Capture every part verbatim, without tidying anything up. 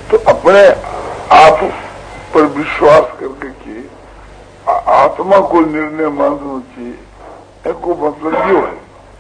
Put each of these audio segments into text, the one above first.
तो अपने आप पर विश्वास करके कि आत्मा को निर्णय मानना चाहिए, एक मतलब यो है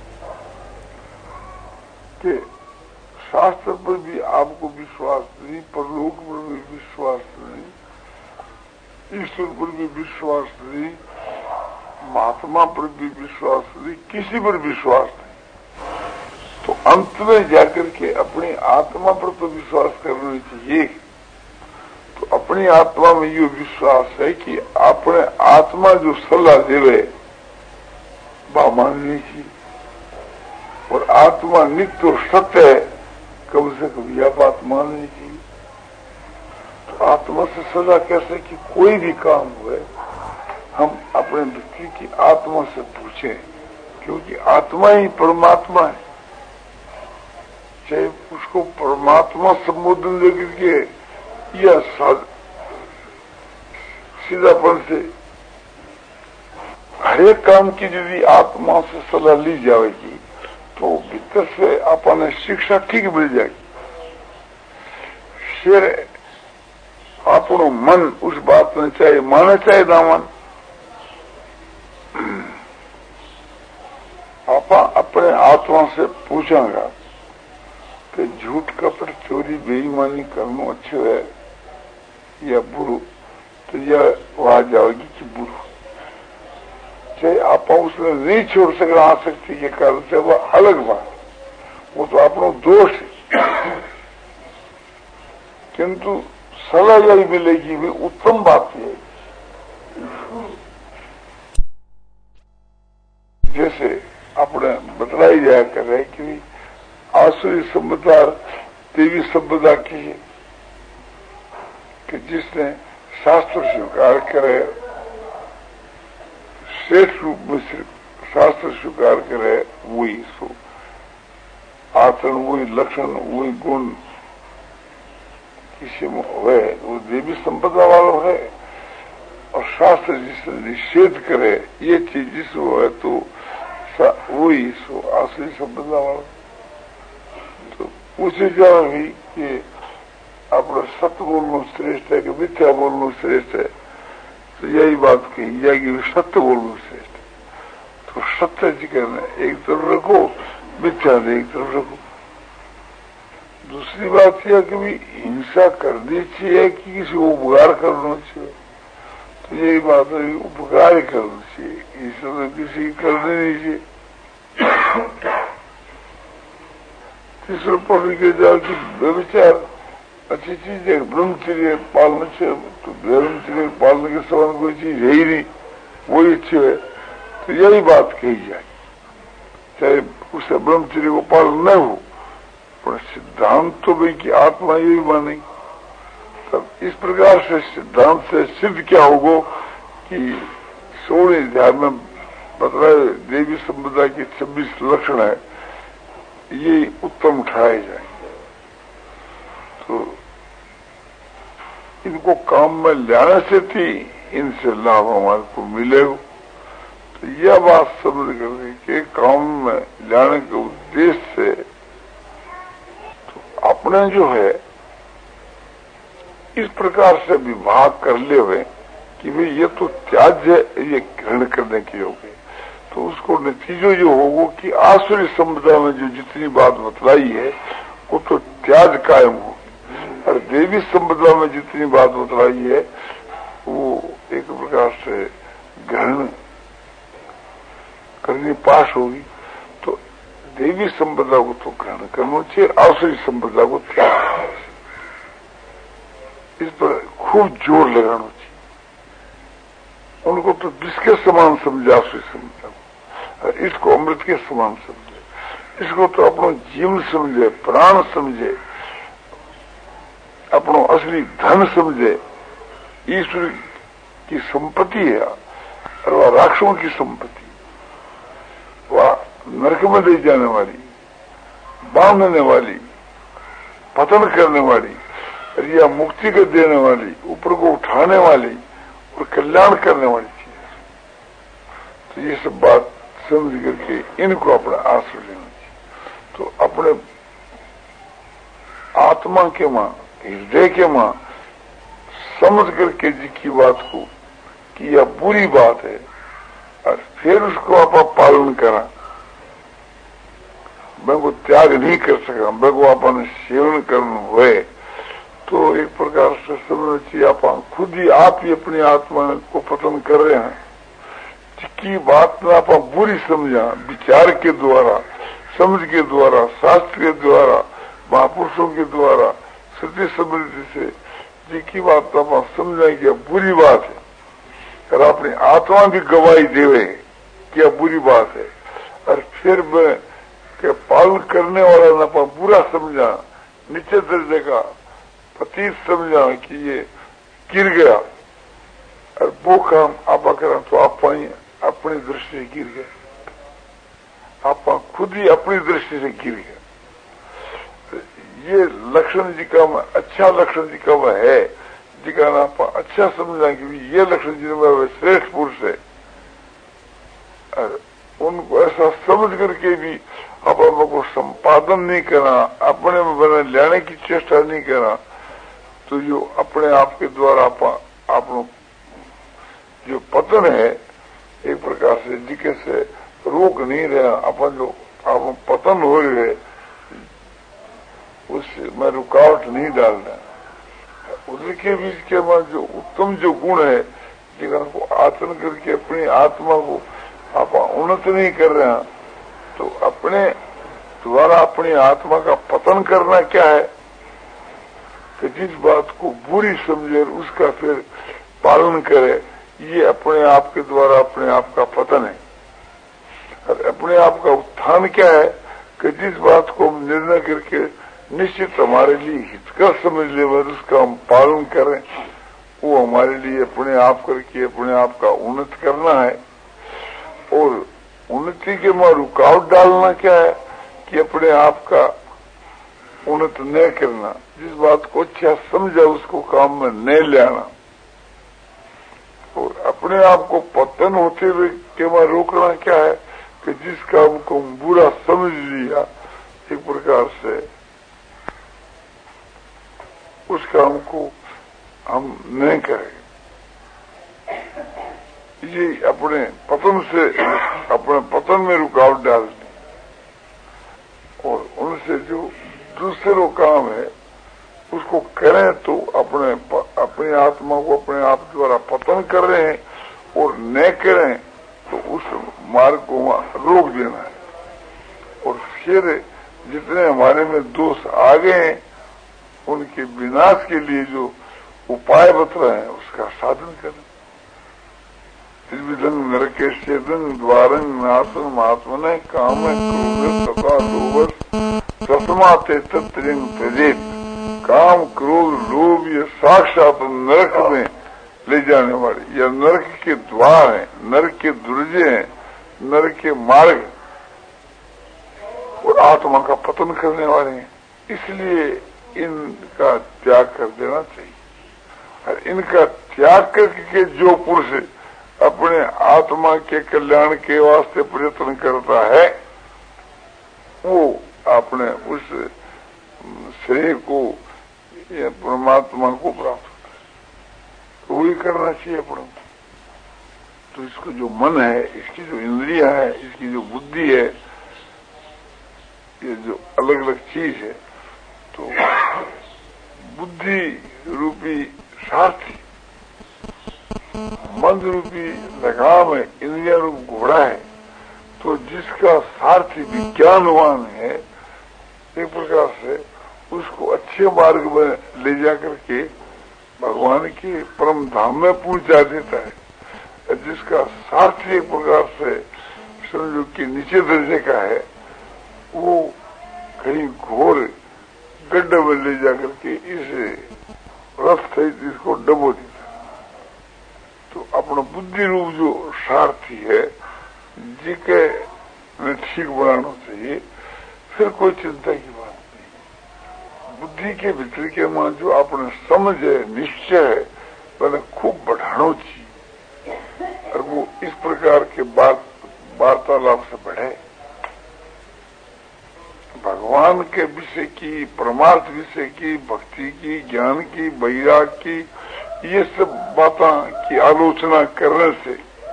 कि शास्त्र पर भी आपको विश्वास नहीं, परलोक पर भी विश्वास नहीं, ईश्वर पर भी विश्वास नहीं, महात्मा पर भी विश्वास नहीं, किसी पर विश्वास नहीं, तो अंत में जाकर के अपनी आत्मा पर तो विश्वास करना चाहिए। तो अपनी आत्मा में ये विश्वास है कि अपने आत्मा जो सलाह देवे वह माननी चाहिए, और आत्मा नित्य और सत्य है, कम से कम यह बात माननी चाहिए। तो आत्मा से सलाह कैसे कि कोई भी काम हुए हम अपने व्यक्ति की आत्मा से पूछें, क्योंकि आत्मा ही परमात्मा है। चाहे उसको परमात्मा संबोधन लेकर के या सीधापन से हरेक काम की यदि आत्मा से सलाह ली जाएगी तो भीतर से अपने शिक्षा ठीक मिल जाएगी। फिर अपनो मन उस बात में चाहे माने चाहे ना मान, आप अपने आत्मा से पूछेगा कि झूठ कपट चोरी बेईमानी करना अच्छे है या बुरू, तो यह वहां जाएगी कि बुरू। चाहे आप उसने नहीं छोड़ सके आ सकती के कारण से वह अलग बात, वो तो अपना दोष है, किंतु सलाह यही मिलेगी भी उत्तम बात है। जैसे अपने बतलाई जाया कर रहे कि आसुरी संपदा देवी संपदा की है कि जिसने शास्त्र स्वीकार करे, श्रेष्ठ रूप में शास्त्र स्वीकार करे, वही सो आचरण, वही लक्षण, वही गुण किसी में है वो देवी संपदा वालों है। और शास्त्र जिसने निषेध करे ये चीज जिसको है तो वही सो आसुरी संपदा वाला। तो उसी जगह भी कि अपना सत्य बोलना श्रेष्ठ है कि मिथ्या बोलना श्रेष्ठ है, तो यही बात कही जाएगी सत्य बोलना श्रेष्ठ है। तो सत्य जी कहना एक तरफ रखो, मिथ्या एक तरफ रखो। दूसरी बात यह कि भी हिंसा करनी चाहिए कि किसी को उपकार करना चाहिए, तो यही बात है उपकार ही करना चाहिए, हिंसा तो किसी की करनी नहीं चाहिए। तीसरा पढ़ के जाओ कि व्यभिचार अच्छी चीज है, ब्रह्मचर्य पालना चाहिए, तो ब्रह्मचर्य पालने के समान कोई चीज है ही नहीं, वही अच्छी है। तो यही बात कही जाए, चाहे उसे ब्रह्मचर्य को पालन न हो, पर सिद्धांत तो भाई की आत्मा यही मानेगी। तब इस प्रकार से सिद्धांत से सिद्ध क्या होगा कि सोलह अध्याय में बतलाए देवी संपदा की छब्बीस लक्षण है, ये उत्तम उठाए जाएंगे। तो इनको काम में लाने से थी इनसे लाभ हमारे को मिलेगा। तो यह बात समझ कर के काम में लाने के उद्देश्य से तो अपने जो है इस प्रकार से विभाग कर ले हुए कि भाई ये तो त्याज्य ये ग्रहण करने के योग्य, तो उसको नतीजो जो होगा कि आसुरी संपदा में जो जितनी बात बतलाई है वो तो त्याज कायम होगी, और देवी संपदा में जितनी बात बतलाई है वो एक प्रकार से ग्रहण करने पास होगी। तो देवी संपदा को तो ग्रहण करना चाहिए, आसुरी संपदा को त्याग करना चाहिए। इस पर खूब जोर लगाना चाहिए। उनको तो विष के समान समझे आसुरी संपदा को, इसको अमृत के समान समझे, इसको तो अपना जीवन समझे, प्राण समझे, अपना असली धन समझे, ईश्वर की संपत्ति है और वह राक्षसों की संपत्ति, वह नरक में ले जाने वाली, बांधने वाली, पतन करने वाली, या मुक्ति को देने वाली, ऊपर को उठाने वाली और कल्याण करने वाली चीज। तो ये सब बात समझ करके इनको अपना आश्रय लेना चाहिए। तो अपने आत्मा के मां हृदय के मां समझ करके जी की बात को कि यह बुरी बात है और फिर उसको आप पालन करा, मैं को त्याग नहीं कर सका, मैं को अपन सेवन करना हुए, तो एक प्रकार से समझना चाहिए आप खुद ही आप ही अपनी आत्मा को पतन कर रहे हैं। जिसकी बात में आप बुरी समझा, विचार के द्वारा, समझ के द्वारा, शास्त्र के द्वारा, महापुरुषों के द्वारा, सत्य समृद्धि से जिसकी बात आप समझा कि बुरी बात है और अपनी आत्मा भी गवाही देवे कि यह बुरी बात है, और फिर मैं के पालन करने वाला न पा बुरा समझा, नीचे दर्जे का पतित समझा कि ये गिर गया, और वो काम आप करें तो आप अपनी दृष्टि से गिर गए, आप खुद ही अपनी दृष्टि से गिर गए। ये लक्षण जी का अच्छा लक्षण जी का वह है, जिका ना आप अच्छा समझा कि ये लक्षण जी में श्रेष्ठ पुरुष है, और उनको ऐसा समझ करके भी अपने को संपादन नहीं करा, अपने में बने लेने की चेष्टा नहीं करा, तो जो अपने आप के द्वारा आप जो पतन है एक प्रकार से जिके से रोक नहीं रहा, अपन जो आप पतन हो रहे उससे मैं रुकावट नहीं डालना। उनके बीच के बाद जो उत्तम जो गुण है जिनको आचरण करके अपनी आत्मा को आप उन्नत नहीं कर रहे हैं, तो अपने द्वारा अपनी आत्मा का पतन करना क्या है कि जिस बात को बुरी समझे उसका फिर पालन करे, ये अपने आप के द्वारा अपने आप का पतन है। और अपने आप का उत्थान क्या है कि जिस बात को हम निर्णय करके निश्चित हमारे लिए हितकर समझ ले और उसका हम पालन करें, वो हमारे लिए अपने आप करके अपने आप का उन्नत करना है। और उन्नति के में रुकावट डालना क्या है कि अपने आप का उन्नत न करना, जिस बात को अच्छा समझा उसको काम में न लेना, और अपने आप को पतन होते हुए के में रोकना क्या है कि जिस काम को बुरा समझ लिया एक प्रकार से उस काम को हम नहीं करेंगे। ये अपने पतन से अपने पतन में रुकावट डालनी, और उनसे जो दूसरों काम है उसको करें तो अपने अपनी आत्मा को अपने आप द्वारा पतन कर रहे हैं, और न करें तो उस मार्ग को रोक देना है। और फिर जितने हमारे में दोष आ गए हैं उनके विनाश के लिए जो उपाय बता रहे हैं उसका साधन करें। त्रिविधं नरकेश्यदं द्वारं नासं महात्मने काम क्रोध तथा लोभ तस्माते तत्रिंग त्यजेत। काम क्रोध लोभ ये साक्षात नरक में ले जाने वाले या नरक के द्वार हैं, नरक के दुर्जे हैं, नरक के मार्ग और आत्मा का पतन करने वाले हैं। इसलिए इनका त्याग कर देना चाहिए, और इनका त्याग करके जो पुरुष अपने आत्मा के कल्याण के वास्ते प्रयत्न करता है वो अपने उस श्रेय को या परमात्मा को प्राप्त होता है। वही करना चाहिए अपने। तो इसको जो मन है, इसकी जो इंद्रिया है, इसकी जो बुद्धि है, ये जो अलग अलग चीज है, तो बुद्धि रूपी सारथी, मन रूपी लगाम है, इंद्रिया रूप घोड़ा है, तो जिसका सारथी विज्ञानवान है एक प्रकार से उसको अच्छे मार्ग में ले जाकर के भगवान के परम धाम में पहुंचा देता है। जिसका सारथी एक प्रकार से समझो कि नीचे दर्जे का है, वो कहीं घोर गड्ढे में ले जाकर के इसे रथ सहित इसको डबो देता है। तो अपना बुद्धि रूप जो सारथी है जिके में ठीक बनाना चाहिए, फिर कोई चिंता की बात नहीं। बुद्धि के भीतर के मां जो अपने समझ है, निश्चय है, मैंने खूब बढ़ाना चाहिए, और वो इस प्रकार के बात वार्तालाप से बढ़े। भगवान के विषय की, परमार्थ विषय की, भक्ति की, ज्ञान की, वैराग की, ये सब बातों की आलोचना करने से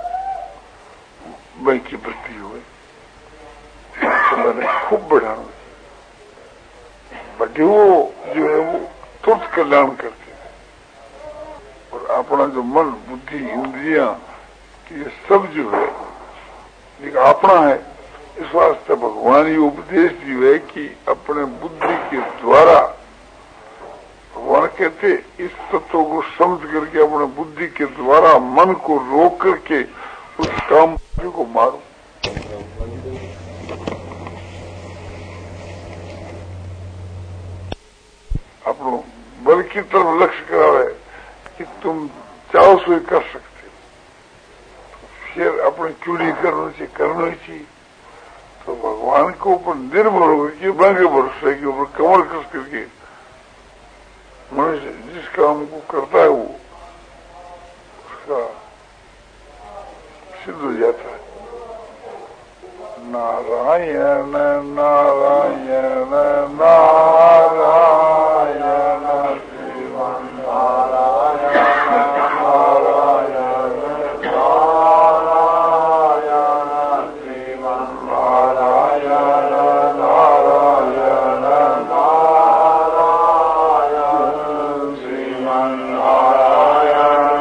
वह की वृद्धि हुई। तो मैंने खूब बढ़ाना बटे वो जो है वो तुरंत कल्याण करते थे और अपना जो मन, बुद्धि, इंद्रियां ये सब जो है एक अपना है। इस वास्ते भगवान ये उपदेश दिए है कि अपने बुद्धि के द्वारा, भगवान कहते इस तत्व को समझ करके अपने बुद्धि के द्वारा मन को रोक करके उस काम को मारो। अपनो बल की तरफ लक्ष्य करावे कि तुम चाहो सो कर सकते हो, फिर अपने चूड़ी करने से करना चाहिए। तो भगवान के ऊपर निर्भर होकर के बंगे भरोसे के ऊपर कमर कस करके मनुष्य जिस काम को करता है वो उसका सिद्ध हो जाता है। नारायण नारायण नारायण श्रीमन नारायण नारायण नारायण श्रीमन नारायण नारायण नारायण श्रीमन नारायण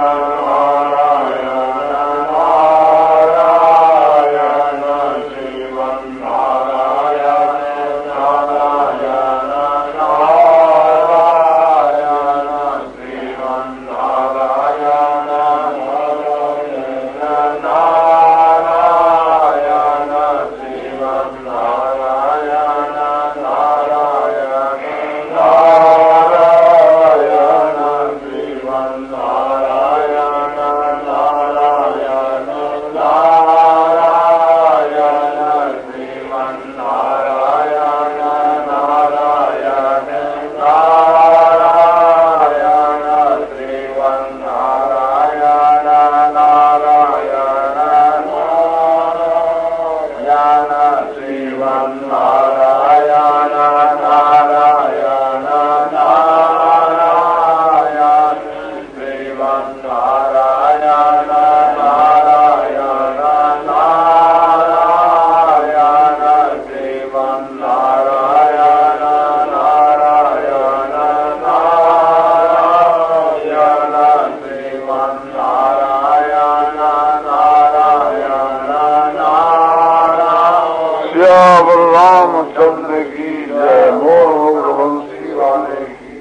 रामचंद्र की जय, मोर बंसी वाले की।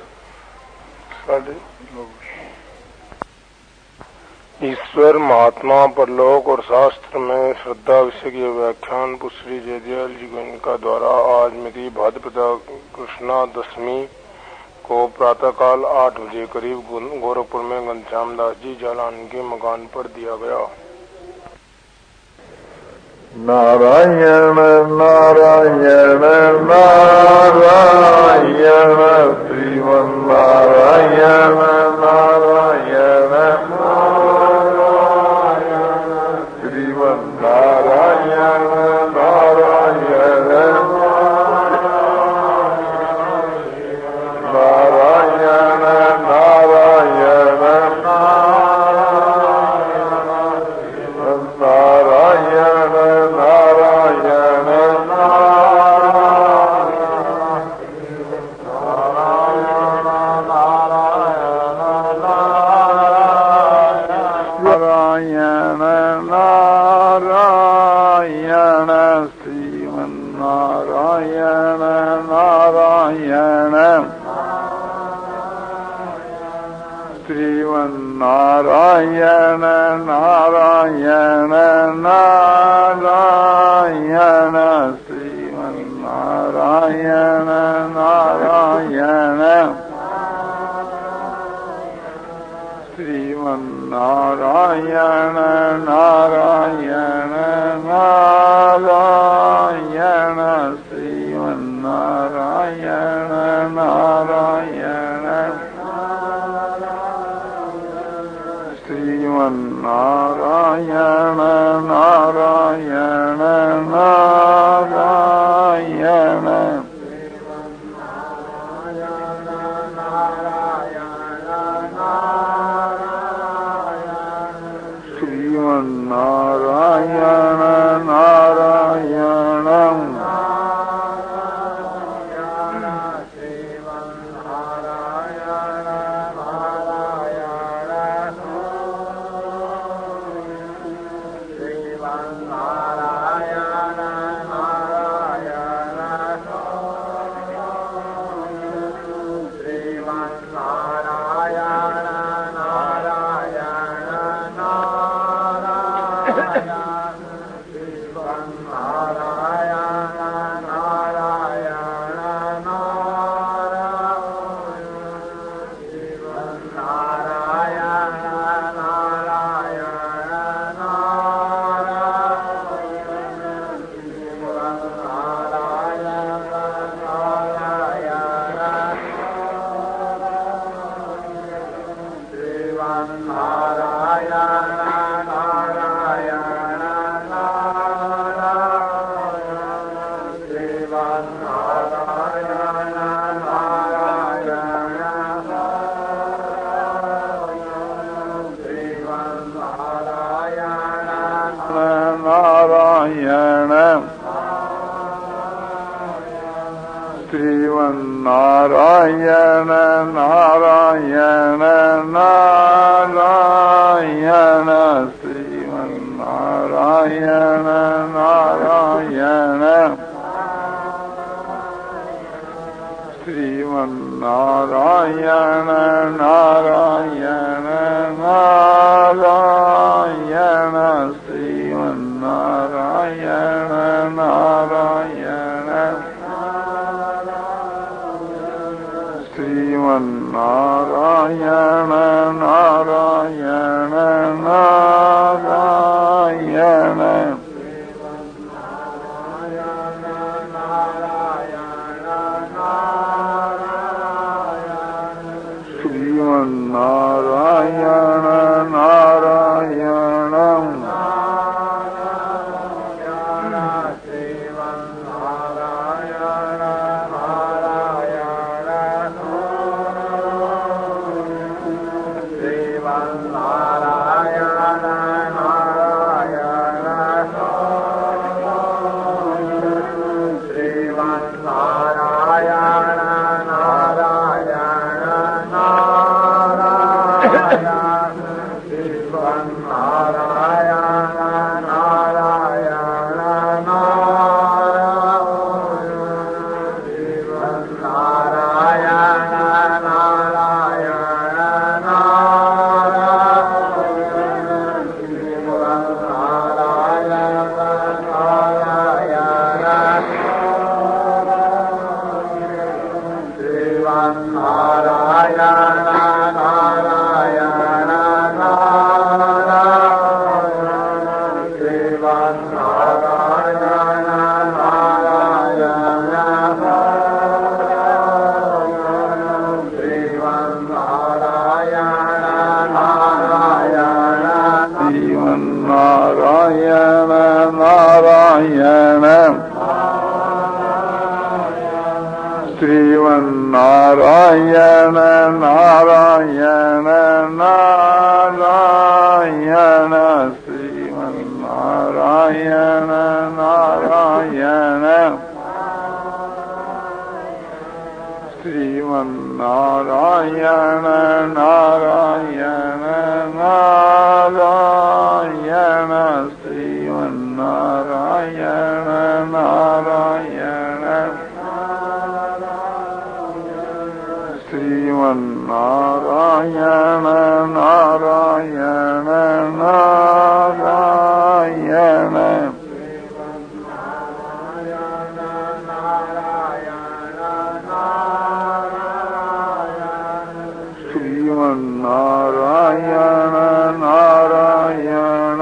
ईश्वर, महात्मा, परलोक और शास्त्र में श्रद्धा विषय की व्याख्यान श्री जयदयाल जी गोयनका द्वारा आज मिति भाद्रपदा कृष्णा दशमी को प्रातःकाल आठ बजे करीब गोरखपुर में घनश्याम दास जी जालान के मकान पर दिया गया। नारायण नारायण नारायण श्रीमन नारायण नारायण नारायण श्रीमन नारायण नारायण नारायण नारायण नारायण नारायण नारायण श्रीमन नारायण नारायण श्रीमन नारायण नारायण नारायण श्रीमन नारायण नारायण श्रीमन नारायण नारायण नारायण नारायण नारायण नारायण श्रीमन्नारायण नारायण श्रीमन्नारायण नारायण नारायण श्रीमन्नारायण नारायण श्रीमन्नारायण नारायण नारायण श्रीमन्नारायण नारायण श्रीमन्नारायण नारायण नारायण श्रीमन्नारायण नारायण श्रीमन्नारायण नारायण नारायण श्रीमन्नारायण नारायण श्रीमन्नारायण नारायण नारायण श्रीमन्नारायण नारायण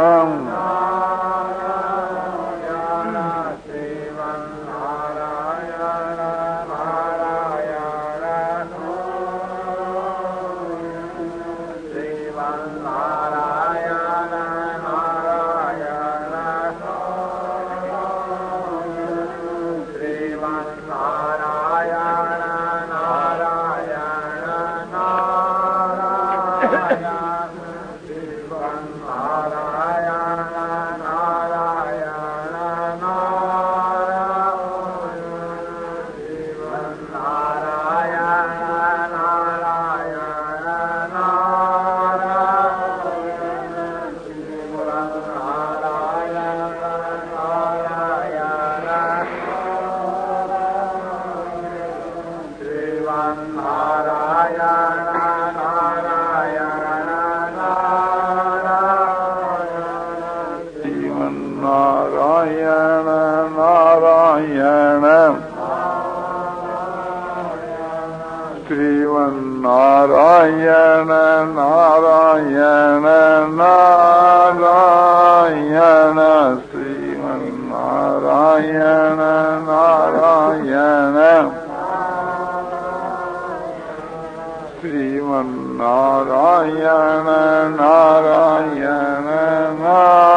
नारायण नारायण श्रीमन्नारायण नारायण नारायण श्रीमन्नारायण नारायण श्रीमन्नारायण नारायण नारायण